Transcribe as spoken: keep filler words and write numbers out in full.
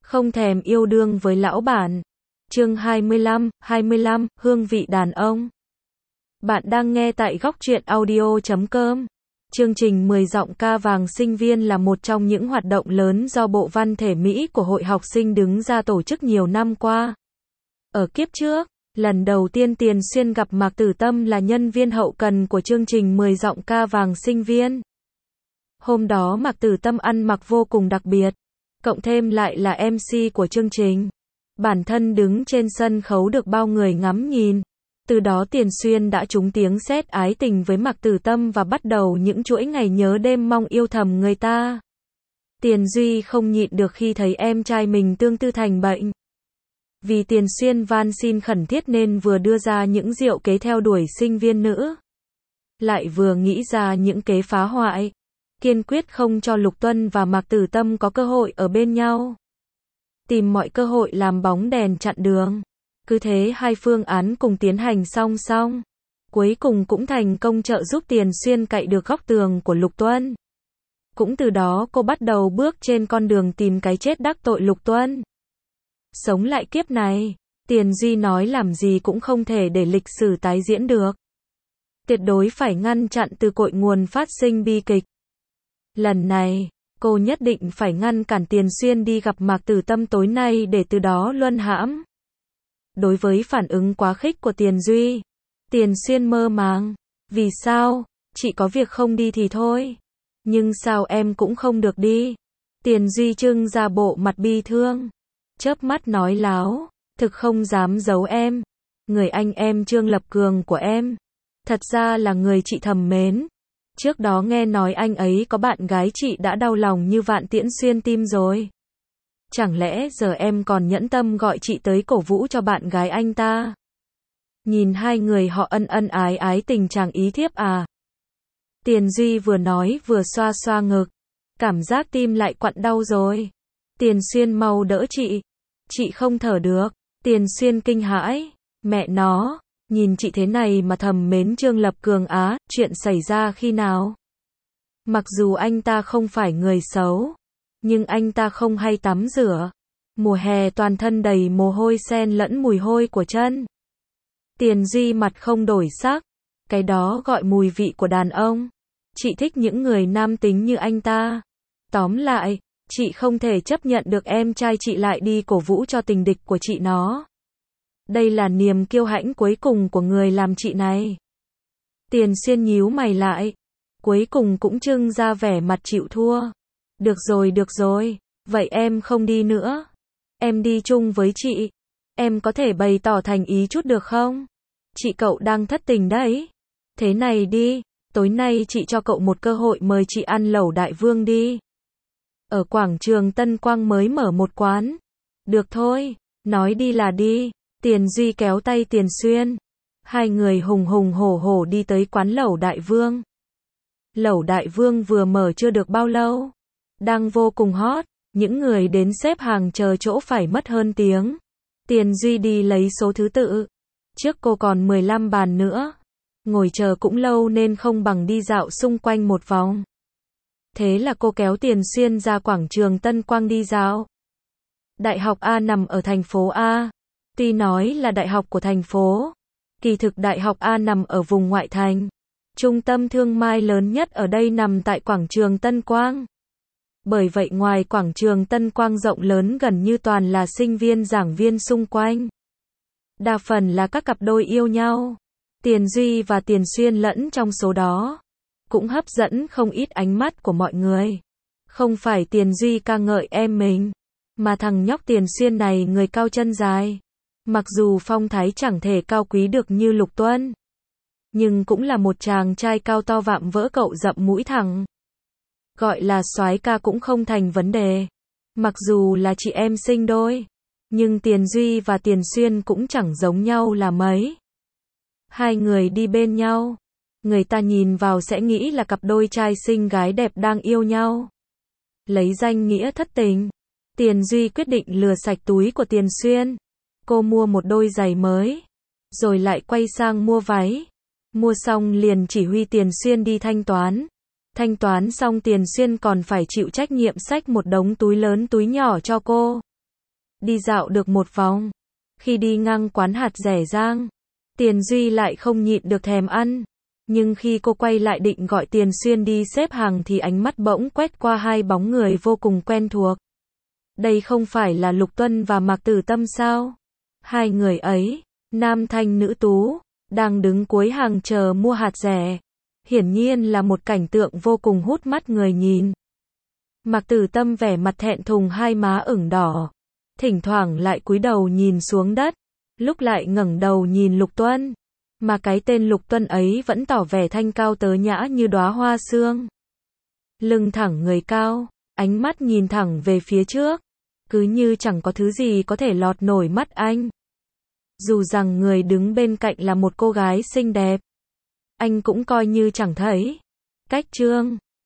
Không thèm yêu đương với lão bản. Chương hai mươi lăm, hai mươi lăm, hương vị đàn ông. Bạn đang nghe tại góc truyện audio chấm com. Chương trình mười giọng ca vàng sinh viên là một trong những hoạt động lớn do Bộ Văn thể Mỹ của Hội Học sinh đứng ra tổ chức nhiều năm qua. Ở kiếp trước, lần đầu tiên Tiền Xuyên gặp Mạc Tử Tâm là nhân viên hậu cần của chương trình mười giọng ca vàng sinh viên. Hôm đó Mạc Tử Tâm ăn mặc vô cùng đặc biệt, cộng thêm lại là em xê của chương trình. Bản thân đứng trên sân khấu được bao người ngắm nhìn. Từ đó Tiền Xuyên đã trúng tiếng sét ái tình với Mạc Tử Tâm và bắt đầu những chuỗi ngày nhớ đêm mong yêu thầm người ta. Tiền Duy không nhịn được khi thấy em trai mình tương tư thành bệnh. Vì Tiền Xuyên van xin khẩn thiết nên vừa đưa ra những diệu kế theo đuổi sinh viên nữ, lại vừa nghĩ ra những kế phá hoại, kiên quyết không cho Lục Tuân và Mạc Tử Tâm có cơ hội ở bên nhau. Tìm mọi cơ hội làm bóng đèn chặn đường. Cứ thế hai phương án cùng tiến hành song song. Cuối cùng cũng thành công trợ giúp Tiền Xuyên cậy được góc tường của Lục Tuân. Cũng từ đó cô bắt đầu bước trên con đường tìm cái chết đắc tội Lục Tuân. Sống lại kiếp này, Tiền Duy nói làm gì cũng không thể để lịch sử tái diễn được. Tuyệt đối phải ngăn chặn từ cội nguồn phát sinh bi kịch. Lần này, cô nhất định phải ngăn cản Tiền Xuyên đi gặp Mạc Tử Tâm tối nay để từ đó luân hãm. Đối với phản ứng quá khích của Tiền Duy, Tiền Xuyên mơ màng. Vì sao? Chị có việc không đi thì thôi. Nhưng sao em cũng không được đi? Tiền Duy trưng ra bộ mặt bi thương, chớp mắt nói láo, thực không dám giấu em. Người anh em Trương Lập Cường của em, thật ra là người chị thầm mến. Trước đó nghe nói anh ấy có bạn gái, chị đã đau lòng như vạn tiễn xuyên tim rồi. Chẳng lẽ giờ em còn nhẫn tâm gọi chị tới cổ vũ cho bạn gái anh ta? Nhìn hai người họ ân ân ái ái tình chàng ý thiếp à? Tiền Duy vừa nói vừa xoa xoa ngực, cảm giác tim lại quặn đau rồi. Tiền Xuyên mau đỡ chị, chị không thở được. Tiền Xuyên kinh hãi, mẹ nó, nhìn chị thế này mà thầm mến Trương Lập Cường á, chuyện xảy ra khi nào? Mặc dù anh ta không phải người xấu, nhưng anh ta không hay tắm rửa. Mùa hè toàn thân đầy mồ hôi xen lẫn mùi hôi của chân. Tiền Duy mặt không đổi sắc, cái đó gọi mùi vị của đàn ông. Chị thích những người nam tính như anh ta. Tóm lại, chị không thể chấp nhận được em trai chị lại đi cổ vũ cho tình địch của chị nó. Đây là niềm kiêu hãnh cuối cùng của người làm chị này. Tiền Xuyên nhíu mày lại, cuối cùng cũng trưng ra vẻ mặt chịu thua. Được rồi, được rồi, vậy em không đi nữa. Em đi chung với chị. Em có thể bày tỏ thành ý chút được không? Chị cậu đang thất tình đấy. Thế này đi, tối nay chị cho cậu một cơ hội, mời chị ăn lẩu Đại Vương đi. Ở quảng trường Tân Quang mới mở một quán. Được thôi, nói đi là đi. Tiền Duy kéo tay Tiền Xuyên. Hai người hùng hùng hổ hổ đi tới quán lẩu Đại Vương. Lẩu Đại Vương vừa mở chưa được bao lâu, đang vô cùng hot, những người đến xếp hàng chờ chỗ phải mất hơn tiếng. Tiền Duy đi lấy số thứ tự. Trước cô còn mười lăm bàn nữa. Ngồi chờ cũng lâu nên không bằng đi dạo xung quanh một vòng. Thế là cô kéo Tiền Xuyên ra quảng trường Tân Quang đi dạo. Đại học A nằm ở thành phố A. Tuy nói là đại học của thành phố, kỳ thực Đại học A nằm ở vùng ngoại thành. Trung tâm thương mại lớn nhất ở đây nằm tại quảng trường Tân Quang. Bởi vậy ngoài quảng trường Tân Quang rộng lớn gần như toàn là sinh viên giảng viên xung quanh. Đa phần là các cặp đôi yêu nhau. Tiền Duy và Tiền Xuyên lẫn trong số đó, cũng hấp dẫn không ít ánh mắt của mọi người. Không phải Tiền Duy ca ngợi em mình, mà thằng nhóc Tiền Xuyên này người cao chân dài. Mặc dù phong thái chẳng thể cao quý được như Lục Tuân, nhưng cũng là một chàng trai cao to vạm vỡ, cậu rậm mũi thẳng. Gọi là soái ca cũng không thành vấn đề. Mặc dù là chị em sinh đôi, nhưng Tiền Duy và Tiền Xuyên cũng chẳng giống nhau là mấy. Hai người đi bên nhau, người ta nhìn vào sẽ nghĩ là cặp đôi trai xinh gái đẹp đang yêu nhau. Lấy danh nghĩa thất tình, Tiền Duy quyết định lừa sạch túi của Tiền Xuyên. Cô mua một đôi giày mới, rồi lại quay sang mua váy. Mua xong liền chỉ huy Tiền Xuyên đi thanh toán. Thanh toán xong Tiền Xuyên còn phải chịu trách nhiệm xách một đống túi lớn túi nhỏ cho cô. Đi dạo được một vòng. Khi đi ngang quán hạt rẻ rang, Tiền Duy lại không nhịn được thèm ăn. Nhưng khi cô quay lại định gọi Tiền Xuyên đi xếp hàng thì ánh mắt bỗng quét qua hai bóng người vô cùng quen thuộc. Đây không phải là Lục Tuân và Mạc Tử Tâm sao? Hai người ấy, nam thanh nữ tú, đang đứng cuối hàng chờ mua hạt rẻ. Hiển nhiên là một cảnh tượng vô cùng hút mắt người nhìn. Mạc Tử Tâm vẻ mặt thẹn thùng, hai má ửng đỏ, thỉnh thoảng lại cúi đầu nhìn xuống đất, lúc lại ngẩng đầu nhìn Lục Tuân, mà cái tên Lục Tuân ấy vẫn tỏ vẻ thanh cao tớ nhã như đóa hoa sương. Lưng thẳng người cao, ánh mắt nhìn thẳng về phía trước, cứ như chẳng có thứ gì có thể lọt nổi mắt anh. Dù rằng người đứng bên cạnh là một cô gái xinh đẹp, anh cũng coi như chẳng thấy. Cách chương